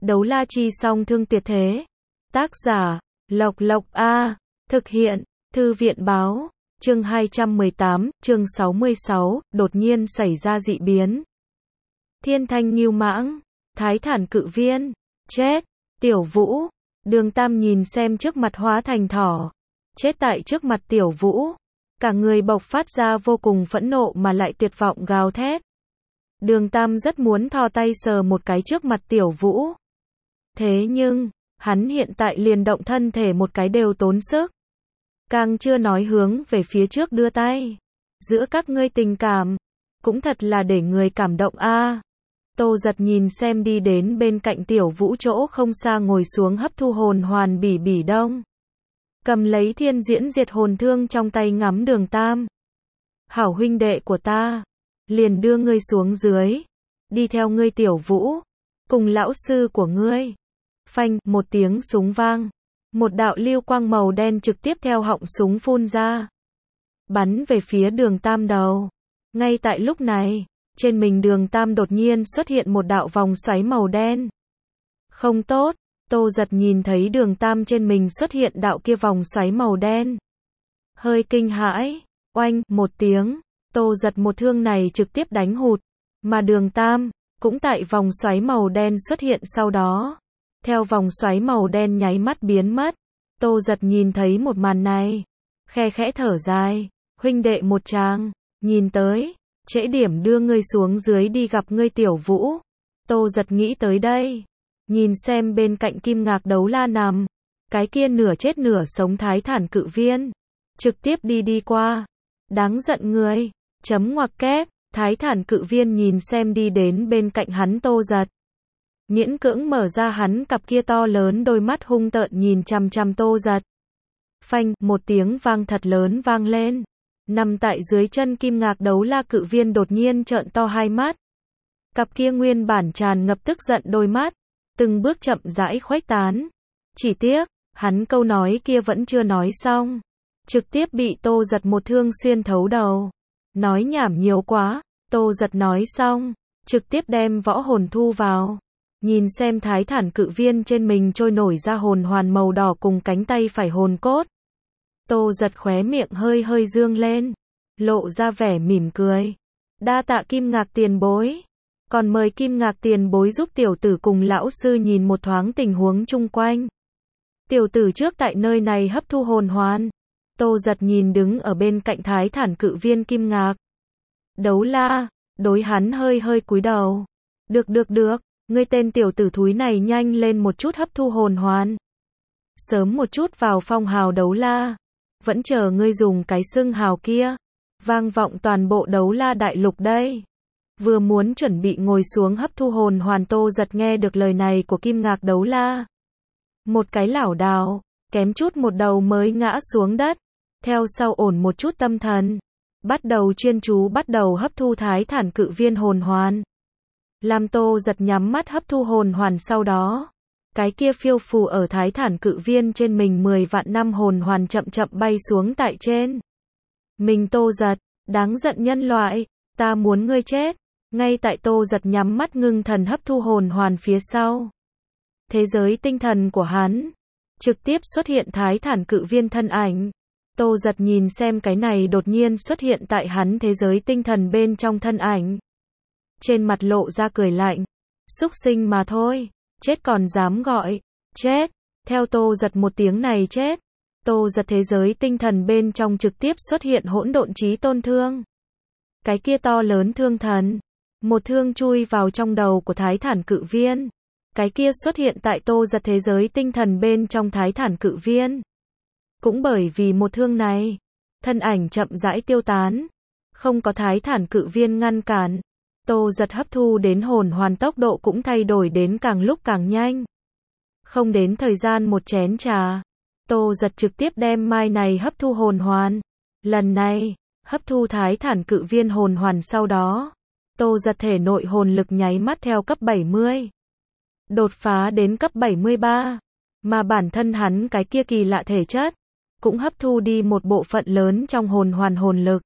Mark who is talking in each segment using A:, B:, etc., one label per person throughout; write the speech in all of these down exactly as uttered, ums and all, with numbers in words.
A: Đấu la chi song thương tuyệt thế. Tác giả, Lộc Lộc A. Thực hiện, Thư viện báo. Chương hai trăm mười tám, chương sáu mươi sáu, đột nhiên xảy ra dị biến. Thiên thanh ngưu mãng, thái thản cự viên, chết, Tiểu Vũ. Đường Tam nhìn xem trước mặt hóa thành thỏ, chết tại trước mặt Tiểu Vũ. Cả người bộc phát ra vô cùng phẫn nộ mà lại tuyệt vọng gào thét. Đường Tam rất muốn thò tay sờ một cái trước mặt Tiểu Vũ. Thế nhưng, hắn hiện tại liền động thân thể một cái đều tốn sức. Càng chưa nói hướng về phía trước đưa tay. Giữa các ngươi tình cảm, cũng thật là để người cảm động a. À. Tô Giật nhìn xem đi đến bên cạnh Tiểu Vũ chỗ không xa ngồi xuống hấp thu hồn hoàn Bỉ Bỉ Đông. Cầm lấy thiên diễn diệt hồn thương trong tay ngắm Đường Tam. Hảo huynh đệ của ta, liền đưa ngươi xuống dưới. Đi theo ngươi Tiểu Vũ, cùng lão sư của ngươi. Phanh, một tiếng súng vang. Một đạo lưu quang màu đen trực tiếp theo họng súng phun ra. Bắn về phía Đường Tam đầu. Ngay tại lúc này, trên mình Đường Tam đột nhiên xuất hiện một đạo vòng xoáy màu đen. Không tốt, Tô Giật nhìn thấy Đường Tam trên mình xuất hiện đạo kia vòng xoáy màu đen. Hơi kinh hãi, oanh, một tiếng, Tô Giật một thương này trực tiếp đánh hụt. Mà Đường Tam, cũng tại vòng xoáy màu đen xuất hiện sau đó. Theo vòng xoáy màu đen nháy mắt biến mất, Tô Giật nhìn thấy một màn này. Khe khẽ thở dài, huynh đệ một tràng, nhìn tới, trễ điểm đưa ngươi xuống dưới đi gặp ngươi Tiểu Vũ. Tô Giật nghĩ tới đây, nhìn xem bên cạnh Kim Ngạc Đấu La nằm, cái kia nửa chết nửa sống thái thản cự viên, trực tiếp đi đi qua. Đáng giận người, chấm ngoặc kép, thái thản cự viên nhìn xem đi đến bên cạnh hắn Tô Giật. Miễn cưỡng mở ra hắn cặp kia to lớn đôi mắt hung tợn nhìn chằm chằm Tô Giật. Phanh, một tiếng vang thật lớn vang lên. Nằm tại dưới chân Kim Ngạc Đấu La cự viên đột nhiên trợn to hai mắt. Cặp kia nguyên bản tràn ngập tức giận đôi mắt, từng bước chậm rãi khuếch tán. Chỉ tiếc, hắn câu nói kia vẫn chưa nói xong. Trực tiếp bị Tô Giật một thương xuyên thấu đầu. Nói nhảm nhiều quá, Tô Giật nói xong, trực tiếp đem võ hồn thu vào. Nhìn xem thái thản cự viên trên mình trôi nổi ra hồn hoàn màu đỏ cùng cánh tay phải hồn cốt. Tô Giật khóe miệng hơi hơi dương lên, lộ ra vẻ mỉm cười. Đa tạ Kim Ngạc tiền bối. Còn mời Kim Ngạc tiền bối giúp tiểu tử cùng lão sư nhìn một thoáng tình huống chung quanh. Tiểu tử trước tại nơi này hấp thu hồn hoàn. Tô Giật nhìn đứng ở bên cạnh thái thản cự viên Kim Ngạc Đấu La, đối hắn hơi hơi cúi đầu. Được được được. Ngươi tên tiểu tử thúi này nhanh lên một chút hấp thu hồn hoàn. Sớm một chút vào phong hào Đấu La. Vẫn chờ ngươi dùng cái xưng hào kia. Vang vọng toàn bộ Đấu La đại lục đây. Vừa muốn chuẩn bị ngồi xuống hấp thu hồn hoàn Tô Giật nghe được lời này của Kim Ngạc Đấu La. Một cái lảo đảo, kém chút một đầu mới ngã xuống đất. Theo sau ổn một chút tâm thần. Bắt đầu chuyên chú bắt đầu hấp thu thái thản cự viên hồn hoàn. Làm Tô Giật nhắm mắt hấp thu hồn hoàn sau đó. Cái kia phiêu phù ở thái thản cự viên trên mình mười vạn năm hồn hoàn chậm chậm bay xuống tại trên. Mình Tô Giật, đáng giận nhân loại, ta muốn ngươi chết. Ngay tại Tô Giật nhắm mắt ngưng thần hấp thu hồn hoàn phía sau. Thế giới tinh thần của hắn, trực tiếp xuất hiện thái thản cự viên thân ảnh. Tô Giật nhìn xem cái này đột nhiên xuất hiện tại hắn thế giới tinh thần bên trong thân ảnh. Trên mặt lộ ra cười lạnh. Súc sinh mà thôi, chết còn dám gọi, chết. Theo Tô Giật một tiếng này chết, Tô Giật thế giới tinh thần bên trong trực tiếp xuất hiện hỗn độn chí tôn thương. Cái kia to lớn thương thần, một thương chui vào trong đầu của thái thản cự viên. Cái kia xuất hiện tại Tô Giật thế giới tinh thần bên trong thái thản cự viên. Cũng bởi vì một thương này, thân ảnh chậm rãi tiêu tán. Không có thái thản cự viên ngăn cản. Tô Giật hấp thu đến hồn hoàn tốc độ cũng thay đổi đến càng lúc càng nhanh. Không đến thời gian một chén trà, Tô Giật trực tiếp đem mai này hấp thu hồn hoàn. Lần này, hấp thu thái thản cự viên hồn hoàn sau đó, Tô Giật thể nội hồn lực nháy mắt theo cấp bảy mươi. Đột phá đến cấp bảy mươi ba. Mà bản thân hắn cái kia kỳ lạ thể chất, cũng hấp thu đi một bộ phận lớn trong hồn hoàn hồn lực.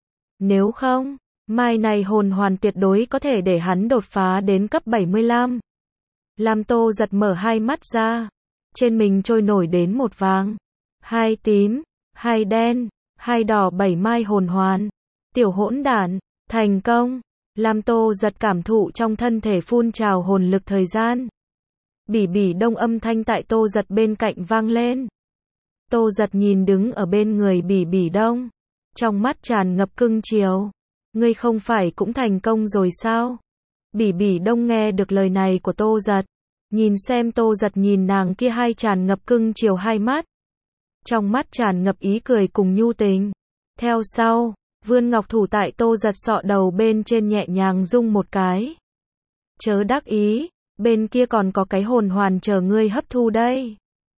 A: Nếu không, mai này hồn hoàn tuyệt đối có thể để hắn đột phá đến cấp bảy mươi lăm. Làm Tô Giật mở hai mắt ra. Trên mình trôi nổi đến một vàng, hai tím, hai đen, hai đỏ bảy mai hồn hoàn. Tiểu hỗn đản, thành công. Làm Tô Giật cảm thụ trong thân thể phun trào hồn lực thời gian. Bỉ bỉ đông âm thanh tại Tô Giật bên cạnh vang lên. Tô Giật nhìn đứng ở bên người bỉ bỉ đông. Trong mắt tràn ngập cưng chiều. Ngươi không phải cũng thành công rồi sao? Bỉ bỉ đông nghe được lời này của Tô Giật. Nhìn xem Tô Giật nhìn nàng kia hai tràn ngập cưng chiều hai mắt. Trong mắt tràn ngập ý cười cùng nhu tình. Theo sau, vươn ngọc thủ tại Tô Giật sọ đầu bên trên nhẹ nhàng rung một cái. Chớ đắc ý, bên kia còn có cái hồn hoàn chờ ngươi hấp thu đây.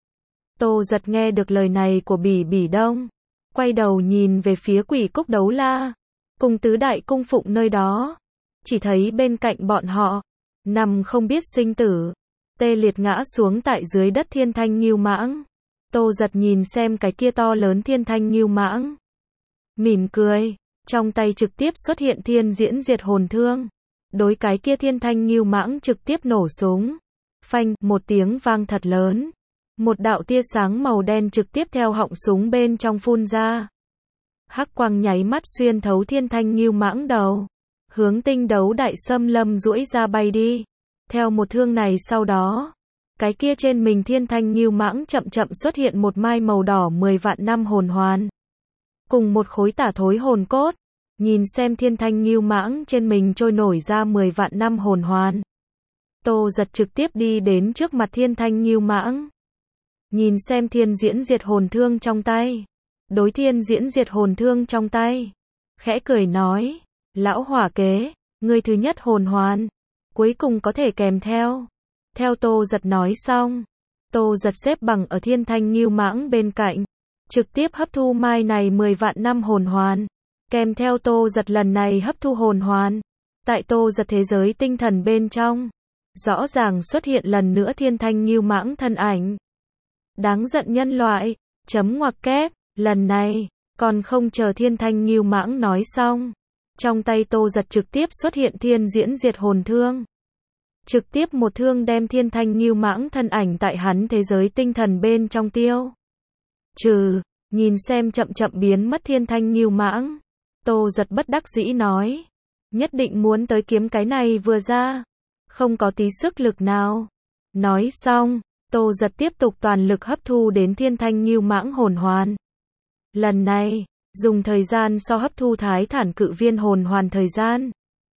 A: Tô Giật nghe được lời này của bỉ bỉ đông. Quay đầu nhìn về phía Quỷ Cúc Đấu La. Cùng tứ đại cung phụng nơi đó. Chỉ thấy bên cạnh bọn họ. Nằm không biết sinh tử. Tê liệt ngã xuống tại dưới đất thiên thanh ngưu mãng. Tô Giật nhìn xem cái kia to lớn thiên thanh ngưu mãng. Mỉm cười. Trong tay trực tiếp xuất hiện thiên diễn diệt hồn thương. Đối cái kia thiên thanh ngưu mãng trực tiếp nổ súng. Phanh, một tiếng vang thật lớn. Một đạo tia sáng màu đen trực tiếp theo họng súng bên trong phun ra. Hắc quang nháy mắt xuyên thấu thiên thanh ngưu mãng đầu. Hướng tinh đấu đại xâm lâm duỗi ra bay đi. Theo một thương này sau đó. Cái kia trên mình thiên thanh ngưu mãng chậm chậm xuất hiện một mai màu đỏ mười vạn năm hồn hoàn. Cùng một khối tả thối hồn cốt. Nhìn xem thiên thanh ngưu mãng trên mình trôi nổi ra mười vạn năm hồn hoàn. Tô Giật trực tiếp đi đến trước mặt thiên thanh ngưu mãng. Nhìn xem thiên diễn diệt hồn thương trong tay. Đối thiên diễn diệt hồn thương trong tay. Khẽ cười nói. Lão hỏa kế, ngươi thứ nhất hồn hoàn. Cuối cùng có thể kèm theo. Theo Tô Giật nói xong. Tô Giật xếp bằng ở thiên thanh ngưu mãng bên cạnh. Trực tiếp hấp thu mai này mười vạn năm hồn hoàn. Kèm theo Tô Giật lần này hấp thu hồn hoàn. Tại Tô Giật thế giới tinh thần bên trong. Rõ ràng xuất hiện lần nữa thiên thanh ngưu mãng thân ảnh. Đáng giận nhân loại. Chấm ngoặc kép. Lần này, còn không chờ thiên thanh ngưu mãng nói xong. Trong tay Tô Giật trực tiếp xuất hiện thiên diễn diệt hồn thương. Trực tiếp một thương đem thiên thanh ngưu mãng thân ảnh tại hắn thế giới tinh thần bên trong tiêu. Trừ, nhìn xem chậm chậm biến mất thiên thanh ngưu mãng. Tô Giật bất đắc dĩ nói. Nhất định muốn tới kiếm cái này vừa ra. Không có tí sức lực nào. Nói xong, Tô Giật tiếp tục toàn lực hấp thu đến thiên thanh ngưu mãng hồn hoàn. Lần này, dùng thời gian so hấp thu thái thản cự viên hồn hoàn thời gian.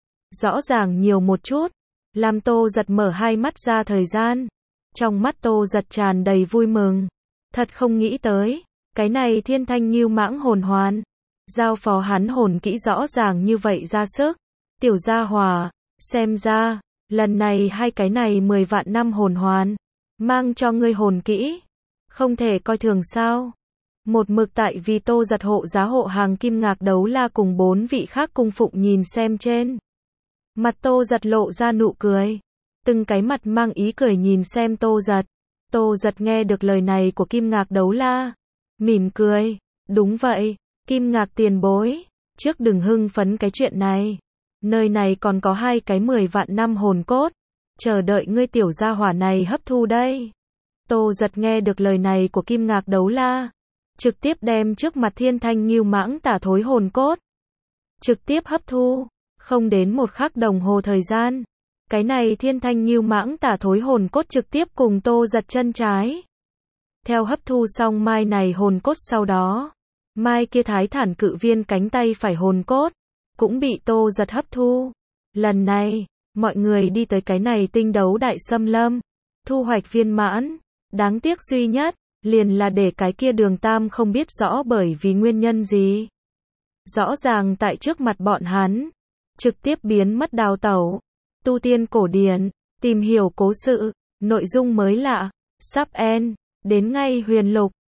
A: Rõ ràng nhiều một chút. Làm Tô Giật mở hai mắt ra thời gian. Trong mắt Tô Giật tràn đầy vui mừng. Thật không nghĩ tới. Cái này thiên thanh ngưu mãng hồn hoàn. Giao phó hắn hồn kỹ rõ ràng như vậy ra sức. Tiểu gia hòa. Xem ra. Lần này hai cái này mười vạn năm hồn hoàn. Mang cho ngươi hồn kỹ. Không thể coi thường sao. Một mực tại vì Tô Giật hộ giá hộ hàng Kim Ngạc Đấu La cùng bốn vị khác cung phụng nhìn xem trên. Mặt Tô Giật lộ ra nụ cười. Từng cái mặt mang ý cười nhìn xem Tô Giật. Tô Giật nghe được lời này của Kim Ngạc Đấu La. Mỉm cười. Đúng vậy, Kim Ngạc tiền bối. Trước đừng hưng phấn cái chuyện này. Nơi này còn có hai cái mười vạn năm hồn cốt. Chờ đợi ngươi tiểu gia hỏa này hấp thu đây. Tô Giật nghe được lời này của Kim Ngạc Đấu La. Trực tiếp đem trước mặt thiên thanh ngưu mãng tả thối hồn cốt. Trực tiếp hấp thu. Không đến một khắc đồng hồ thời gian. Cái này thiên thanh ngưu mãng tả thối hồn cốt trực tiếp cùng Tô Giật chân trái. Theo hấp thu xong mai này hồn cốt sau đó. Mai kia thái thản cự viên cánh tay phải hồn cốt. Cũng bị Tô Giật hấp thu. Lần này, mọi người đi tới cái này tinh đấu đại xâm lâm. Thu hoạch viên mãn. Đáng tiếc duy nhất. Liền là để cái kia Đường Tam không biết rõ bởi vì nguyên nhân gì. Rõ ràng tại trước mặt bọn hắn. Trực tiếp biến mất đào tẩu. Tu tiên cổ điển. Tìm hiểu cố sự. Nội dung mới lạ. Sub N. Đến ngay huyền lục.